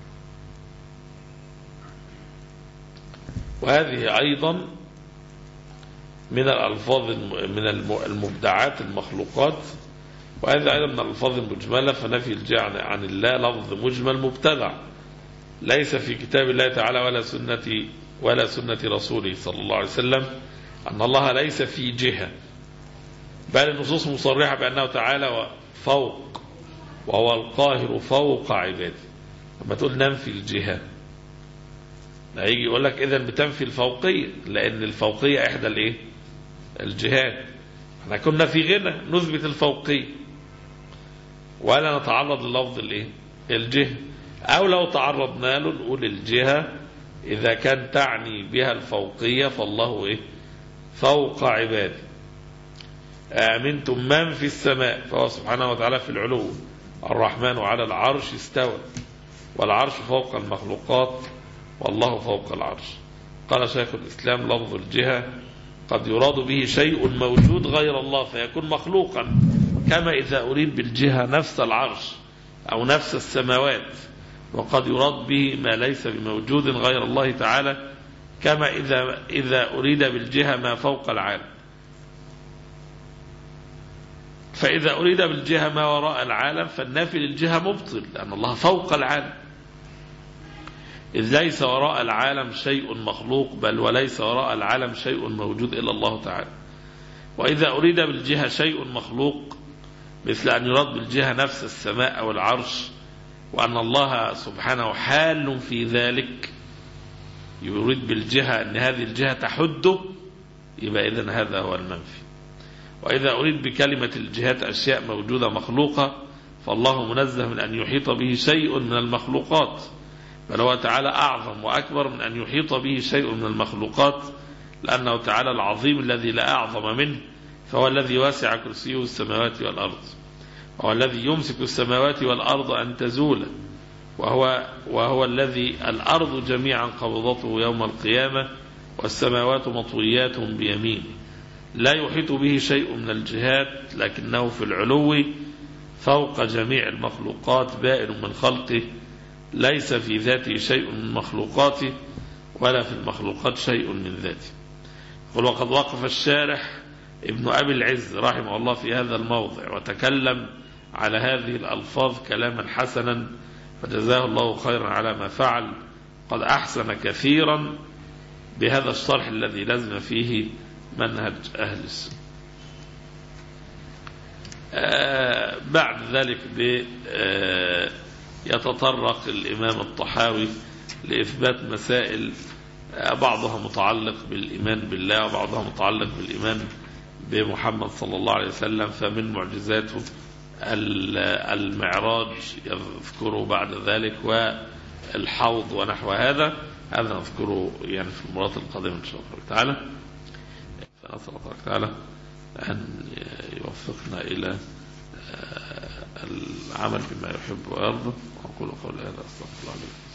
وهذه أيضا من الألفاظ من المبدعات المخلوقات، وهذا أيضا من الألفاظ المجملة. فنفي الجهة عن الله لفظ مجمل مبتدع، ليس في كتاب الله تعالى ولا سنة ولا سنة رسوله صلى الله عليه وسلم أن الله ليس في جهة، بل النصوص مصرحة بأنه تعالى فوق، وهو القاهر فوق عباده. لما تقول ننفي الجهة، هيجي يقول لك إذن بتنفي الفوقية، لأن الفوقية إحدى الإيه؟ الجهات. احنا كنا في غنى نثبت الفوقية ولا نتعرض للفظ الإيه؟ الجهة، أو لو تعرضنا له نقول الجهة إذا كان تعني بها الفوقية فالله إيه؟ فوق عباده. آمنتم من في السماء، فهو سبحانه وتعالى في العلو. الرحمن على العرش استوى، والعرش فوق المخلوقات، والله فوق العرش. قال شيخ الإسلام: لفظ الجهة قد يراد به شيء موجود غير الله فيكون مخلوقا، كما إذا أريد بالجهة نفس العرش أو نفس السماوات، وقد يراد به ما ليس بموجود غير الله تعالى، كما إذا إذا أريد بالجهة ما فوق العالم. فإذا أريد بالجهة ما وراء العالم فالنافي للجهة مبطل، لأن الله فوق العالم، إذ ليس وراء العالم شيء مخلوق، بل وليس وراء العالم شيء موجود إلا الله تعالى. وإذا أريد بالجهة شيء مخلوق مثل أن يراد بالجهة نفس السماء أو العرش، وأن الله سبحانه حال في ذلك، يريد بالجهة أن هذه الجهة تحده، يبقى إذن هذا هو المنفي. وإذا أريد بكلمة الجهات أشياء موجودة مخلوقة، فالله منزه من أن يحيط به شيء من المخلوقات، بل هو تعالى أعظم وأكبر من أن يحيط به شيء من المخلوقات، لأنه تعالى العظيم الذي لا أعظم منه، فهو الذي واسع كرسيه السماوات والأرض، وهو الذي يمسك السماوات والأرض أن تزول، وهو, وهو الذي الأرض جميعا قبضته يوم القيامة، والسماوات مطويات بيمينه، لا يحيط به شيء من الجهات، لكنه في العلو فوق جميع المخلوقات، بائن من خلقه، ليس في ذاته شيء من مخلوقاته، ولا في المخلوقات شيء من ذاته. قل وقد وقف الشارح ابن أبي العز رحمه الله في هذا الموضع وتكلم على هذه الألفاظ كلاما حسنا، فجزاه الله خيرا على ما فعل، قد أحسن كثيرا بهذا الشرح الذي لازم فيه منهج أهل السنة. آه بعد ذلك آه يتطرق الإمام الطحاوي لإثبات مسائل، آه بعضها متعلق بالإيمان بالله، وبعضها متعلق بالإيمان بمحمد صلى الله عليه وسلم. فمن معجزاته المعراج يذكره بعد ذلك، والحوض ونحو هذا، هذا نذكره يعني في المرات القادمة إن شاء الله تعالى. فنسأل الله تعالى أن يوفقنا إلى العمل بما يحب ويرضى. وأقول قولي هذا، أستغفر الله لي.